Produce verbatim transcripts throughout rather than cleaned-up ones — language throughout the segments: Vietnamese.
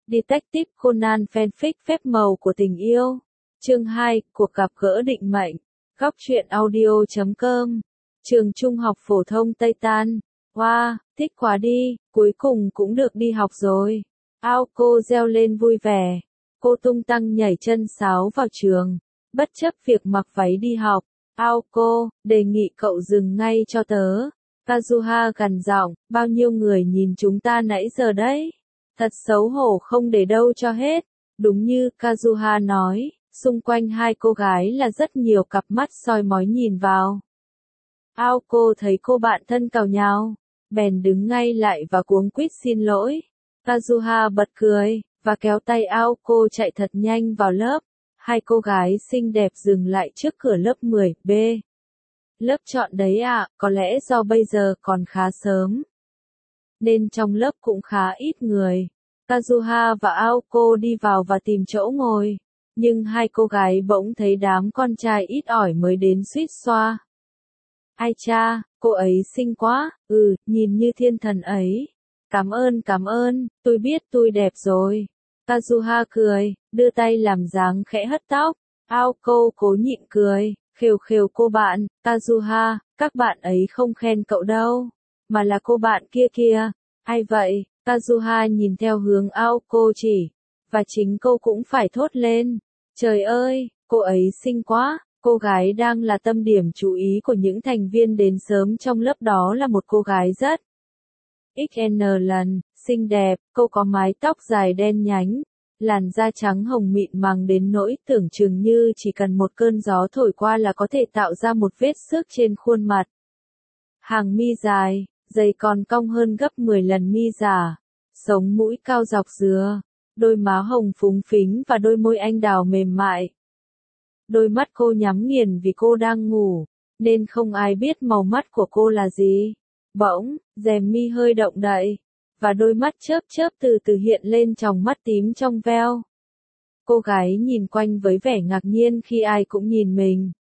Detective Conan fanfic phép màu của tình yêu. Chương hai, cuộc gặp gỡ định mệnh. Góc truyện audio chấm com. Trường Trung học phổ thông Tây Tan. Wow, thích quá đi, cuối cùng cũng được đi học rồi. Ao cô reo lên vui vẻ. Cô tung tăng nhảy chân sáo vào trường, bất chấp việc mặc váy đi học. Ao cô, đề nghị cậu dừng ngay cho tớ. Kazuha gằn giọng, bao nhiêu người nhìn chúng ta nãy giờ đấy. Thật xấu hổ không để đâu cho hết. Đúng như Kazuha nói, xung quanh hai cô gái là rất nhiều cặp mắt soi mói nhìn vào. Ao cô thấy cô bạn thân càu nhàu, bèn đứng ngay lại và cuống quýt xin lỗi. Kazuha bật cười, và kéo tay Ao cô chạy thật nhanh vào lớp. Hai cô gái xinh đẹp dừng lại trước cửa lớp mười B. Lớp chọn đấy à, có lẽ do bây giờ còn khá sớm, nên trong lớp cũng khá ít người. Kazuha và Aoko đi vào và tìm chỗ ngồi, nhưng hai cô gái bỗng thấy đám con trai ít ỏi mới đến suýt xoa. Ai cha, cô ấy xinh quá, ừ, nhìn như thiên thần ấy. Cảm ơn cảm ơn, tôi biết tôi đẹp rồi. Kazuha cười, đưa tay làm dáng khẽ hất tóc. Aoko cố nhịn cười, khều khều cô bạn, Kazuha, các bạn ấy không khen cậu đâu, mà là cô bạn kia kìa. Ai vậy? Kazuha nhìn theo hướng Aoko chỉ, và chính cô cũng phải thốt lên. Trời ơi, cô ấy xinh quá. Cô gái đang là tâm điểm chú ý của những thành viên đến sớm trong lớp đó là một cô gái rất ích en lần, xinh đẹp. Cô có mái tóc dài đen nhánh, làn da trắng hồng mịn màng đến nỗi tưởng chừng như chỉ cần một cơn gió thổi qua là có thể tạo ra một vết xước trên khuôn mặt. Hàng mi dài, dày còn cong hơn gấp mười lần mi giả, sống mũi cao dọc dừa, đôi má hồng phúng phính và đôi môi anh đào mềm mại. Đôi mắt cô nhắm nghiền vì cô đang ngủ, nên không ai biết màu mắt của cô là gì. Bỗng, rèm mi hơi động đậy, và đôi mắt chớp chớp từ từ hiện lên tròng mắt tím trong veo. Cô gái nhìn quanh với vẻ ngạc nhiên khi ai cũng nhìn mình.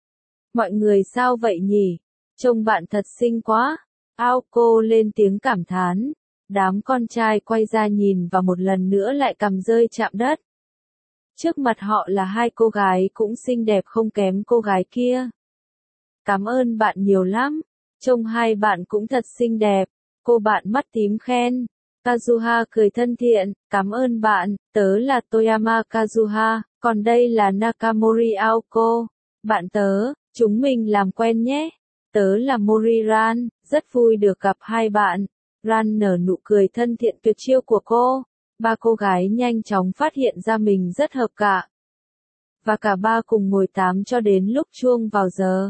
Mọi người sao vậy nhỉ? Trông bạn thật xinh quá. Aoko lên tiếng cảm thán. Đám con trai quay ra nhìn và một lần nữa lại cằm rơi chạm đất. Trước mặt họ là hai cô gái cũng xinh đẹp không kém cô gái kia. Cảm ơn bạn nhiều lắm. Trông hai bạn cũng thật xinh đẹp. Cô bạn mắt tím khen. Kazuha cười thân thiện, cảm ơn bạn, tớ là Toyama Kazuha, còn đây là Nakamori Aoko. Bạn tớ, chúng mình làm quen nhé. Tớ là Mori Ran, rất vui được gặp hai bạn. Ran nở nụ cười thân thiện tuyệt chiêu của cô. Ba cô gái nhanh chóng phát hiện ra mình rất hợp cả. Và cả ba cùng ngồi tám cho đến lúc chuông vào giờ.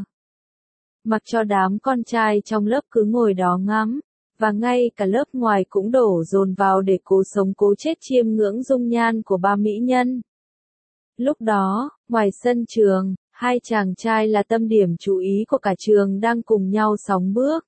Mặc cho đám con trai trong lớp cứ ngồi đó ngắm, và ngay cả lớp ngoài cũng đổ dồn vào để cố sống cố chết chiêm ngưỡng dung nhan của ba mỹ nhân. Lúc đó, ngoài sân trường, hai chàng trai là tâm điểm chú ý của cả trường đang cùng nhau sóng bước.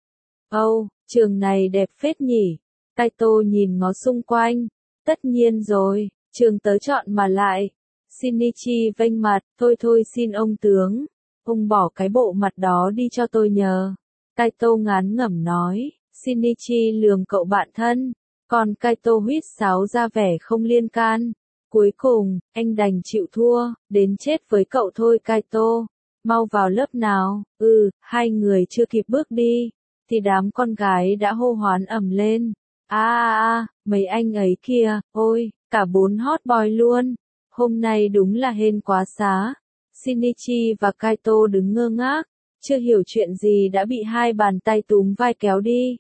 Âu, oh, trường này đẹp phết nhỉ. Kaito nhìn ngó xung quanh. Tất nhiên rồi, trường tớ chọn mà lại. Shinichi vênh mặt, thôi thôi xin ông tướng. Ông bỏ cái bộ mặt đó đi cho tôi nhờ. Kaito ngán ngẩm nói. Shinichi lườm cậu bạn thân. Còn Kaito huýt sáo ra vẻ không liên can. Cuối cùng, anh đành chịu thua, đến chết với cậu thôi Kaito. Mau vào lớp nào. Ừ, hai người chưa kịp bước đi, thì đám con gái đã hô hoán ầm lên. À à à, mấy anh ấy kìa, ôi, cả bốn hot boy luôn. Hôm nay đúng là hên quá xá. Shinichi và Kaito đứng ngơ ngác, chưa hiểu chuyện gì đã bị hai bàn tay túm vai kéo đi.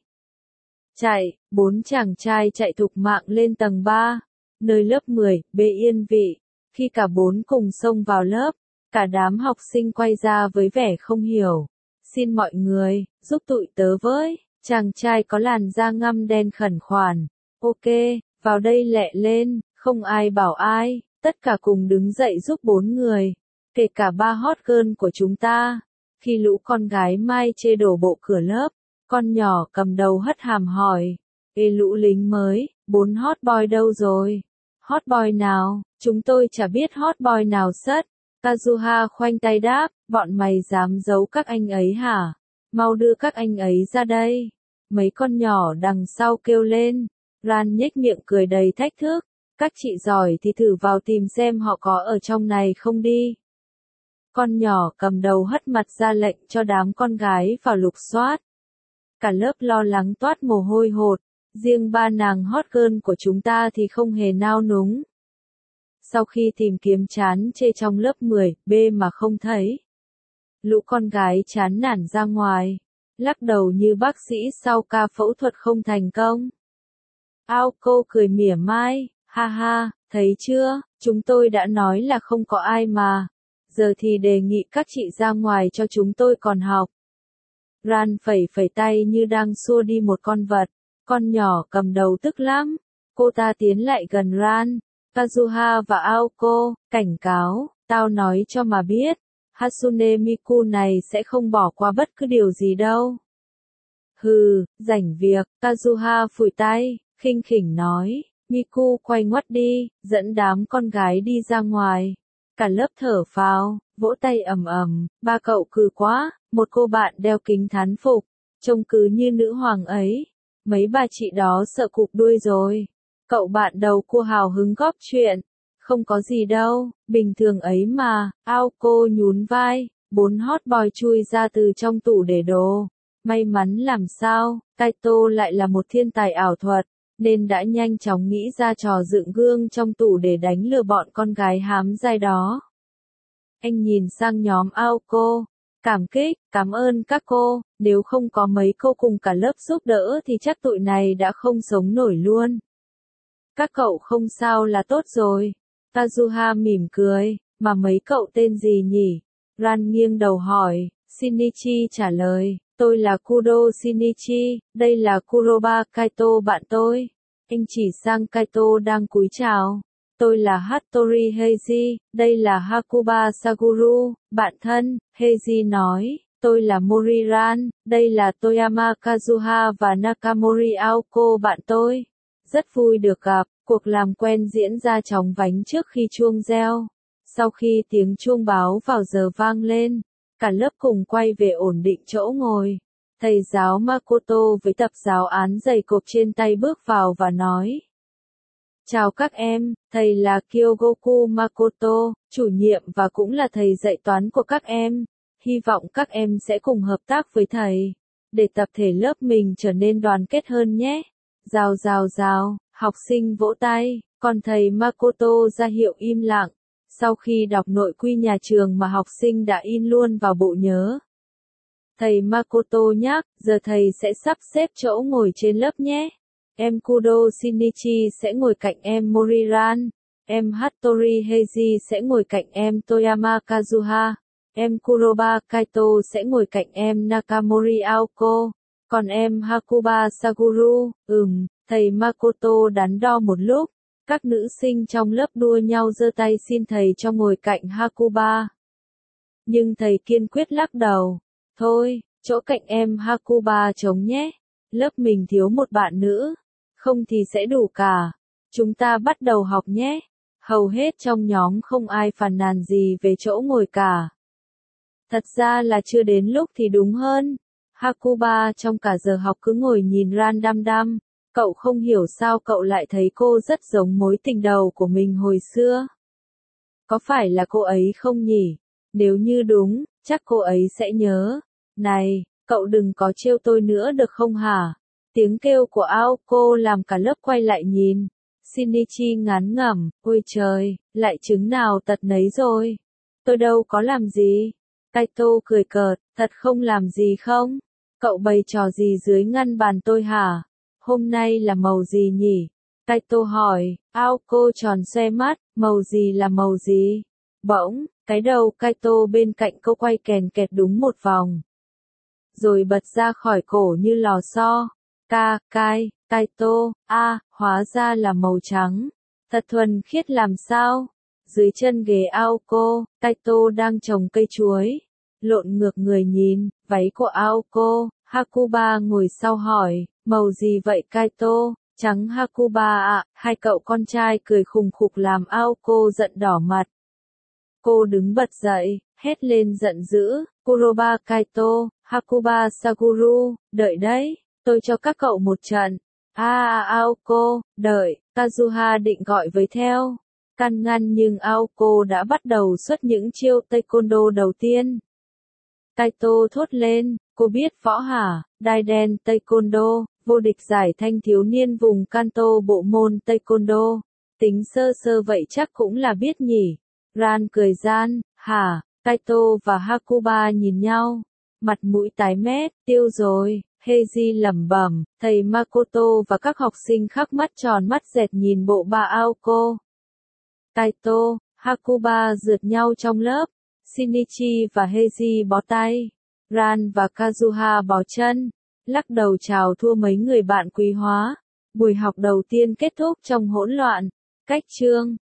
Chạy, bốn chàng trai chạy thục mạng lên tầng ba, nơi lớp mười B yên vị. Khi cả bốn cùng xông vào lớp, cả đám học sinh quay ra với vẻ không hiểu. Xin mọi người, giúp tụi tớ với. Chàng trai có làn da ngăm đen khẩn khoản. Ok, vào đây lẹ lên, không ai bảo ai, tất cả cùng đứng dậy giúp bốn người, kể cả ba hot girl của chúng ta. Khi lũ con gái mai chê đổ bộ cửa lớp, con nhỏ cầm đầu hất hàm hỏi. Ê lũ lính mới, bốn hot boy đâu rồi? Hot boy nào? Chúng tôi chả biết hot boy nào sất. Kazuha khoanh tay đáp, bọn mày dám giấu các anh ấy hả? Mau đưa các anh ấy ra đây. Mấy con nhỏ đằng sau kêu lên. Ran nhếch miệng cười đầy thách thức. Các chị giỏi thì thử vào tìm xem họ có ở trong này không đi. Con nhỏ cầm đầu hất mặt ra lệnh cho đám con gái vào lục soát. Cả lớp lo lắng toát mồ hôi hột, riêng ba nàng hot girl của chúng ta thì không hề nao núng. Sau khi tìm kiếm chán chê trong lớp mười B mà không thấy, lũ con gái chán nản ra ngoài, lắc đầu như bác sĩ sau ca phẫu thuật không thành công. Ao cô cười mỉa mai, ha ha, thấy chưa, chúng tôi đã nói là không có ai mà, giờ thì đề nghị các chị ra ngoài cho chúng tôi còn học. Ran phẩy phẩy tay như đang xua đi một con vật, con nhỏ cầm đầu tức lắm, cô ta tiến lại gần Ran, Kazuha và Aoko, cảnh cáo, tao nói cho mà biết, Hatsune Miku này sẽ không bỏ qua bất cứ điều gì đâu. Hừ, rảnh việc, Kazuha phủi tay, khinh khỉnh nói, Miku quay ngoắt đi, dẫn đám con gái đi ra ngoài. Cả lớp thở phào, vỗ tay ầm ầm, ba cậu cừ quá, một cô bạn đeo kính thán phục, trông cứ như nữ hoàng ấy. Mấy bà chị đó sợ cụp đuôi rồi. Cậu bạn đầu cua hào hứng góp chuyện. Không có gì đâu, bình thường ấy mà, Aoko nhún vai, bốn hot boy chui ra từ trong tủ để đồ. May mắn làm sao, Kaito lại là một thiên tài ảo thuật, nên đã nhanh chóng nghĩ ra trò dựng gương trong tủ để đánh lừa bọn con gái hám dai đó. Anh nhìn sang nhóm Aoko, cảm kích, cảm ơn các cô, nếu không có mấy cô cùng cả lớp giúp đỡ thì chắc tụi này đã không sống nổi luôn. Các cậu không sao là tốt rồi. Kazuha mỉm cười, mà mấy cậu tên gì nhỉ? Ran nghiêng đầu hỏi, Shinichi trả lời, tôi là Kudo Shinichi, đây là Kuroba Kaito bạn tôi. Anh chỉ sang Kaito đang cúi chào. Tôi là Hattori Heiji, đây là Hakuba Saguru, bạn thân, Heiji nói, tôi là Moriran, đây là Toyama Kazuha và Nakamori Aoko bạn tôi. Rất vui được gặp, cuộc làm quen diễn ra chóng vánh trước khi chuông reo. Sau khi tiếng chuông báo vào giờ vang lên, cả lớp cùng quay về ổn định chỗ ngồi. Thầy giáo Makoto với tập giáo án dày cộp trên tay bước vào và nói. Chào các em, thầy là Kyogoku Makoto, chủ nhiệm và cũng là thầy dạy toán của các em. Hy vọng các em sẽ cùng hợp tác với thầy, để tập thể lớp mình trở nên đoàn kết hơn nhé. Rào rào rào, học sinh vỗ tay, còn thầy Makoto ra hiệu im lặng. Sau khi đọc nội quy nhà trường mà học sinh đã in luôn vào bộ nhớ. Thầy Makoto nhắc, giờ thầy sẽ sắp xếp chỗ ngồi trên lớp nhé. Em Kudo Shinichi sẽ ngồi cạnh em Moriran. Em Hattori Heiji sẽ ngồi cạnh em Toyama Kazuha. Em Kuroba Kaito sẽ ngồi cạnh em Nakamori Aoko. Còn em Hakuba Saguru, ừm, thầy Makoto đắn đo một lúc. Các nữ sinh trong lớp đua nhau giơ tay xin thầy cho ngồi cạnh Hakuba. Nhưng thầy kiên quyết lắc đầu. Thôi, chỗ cạnh em Hakuba trống nhé. Lớp mình thiếu một bạn nữ. Không thì sẽ đủ cả. Chúng ta bắt đầu học nhé. Hầu hết trong nhóm không ai phàn nàn gì về chỗ ngồi cả. Thật ra là chưa đến lúc thì đúng hơn. Hakuba trong cả giờ học cứ ngồi nhìn Ran đăm đăm. Cậu không hiểu sao cậu lại thấy cô rất giống mối tình đầu của mình hồi xưa. Có phải là cô ấy không nhỉ? Nếu như đúng, chắc cô ấy sẽ nhớ. Này, cậu đừng có trêu tôi nữa được không hả? Tiếng kêu của Aoko làm cả lớp quay lại nhìn. Shinichi ngán ngẩm, ôi trời, lại chứng nào tật nấy rồi. Tôi đâu có làm gì. Kaito cười cợt, thật không làm gì không? Cậu bày trò gì dưới ngăn bàn tôi hả? Hôm nay là màu gì nhỉ? Kaito hỏi, Aoko tròn xoe mắt, màu gì là màu gì? Bỗng, cái đầu Kaito bên cạnh cô quay kèn kẹt đúng một vòng. Rồi bật ra khỏi cổ như lò xo. Ka, Kai, Kaito, a, hóa ra là màu trắng. Thật thuần khiết làm sao? Dưới chân ghế Aoko, Kaito đang trồng cây chuối. Lộn ngược người nhìn, váy của Aoko, Hakuba ngồi sau hỏi, màu gì vậy Kaito? Trắng Hakuba ạ, hai cậu con trai cười khùng khục làm Aoko giận đỏ mặt. Cô đứng bật dậy, hét lên giận dữ, Kuroba Kaito, Hakuba Saguru, đợi đấy, tôi cho các cậu một trận. A à, Aoko, đợi, Kazuha định gọi với theo, can ngăn nhưng Aoko đã bắt đầu xuất những chiêu taekwondo đầu tiên. Kaito thốt lên, cô biết võ hả? Daiden taekwondo, vô địch giải thanh thiếu niên vùng Kanto bộ môn taekwondo. Tính sơ sơ vậy chắc cũng là biết nhỉ. Ran cười gian, hả? Kaito và Hakuba nhìn nhau, mặt mũi tái mét, tiêu rồi. Heiji lẩm bẩm, thầy Makoto và các học sinh khắc mắt tròn mắt dẹt nhìn bộ bà Aoko. Kaito, Hakuba rượt nhau trong lớp, Shinichi và Heiji bó tay, Ran và Kazuha bó chân, lắc đầu chào thua mấy người bạn quý hóa. Buổi học đầu tiên kết thúc trong hỗn loạn. Cách chương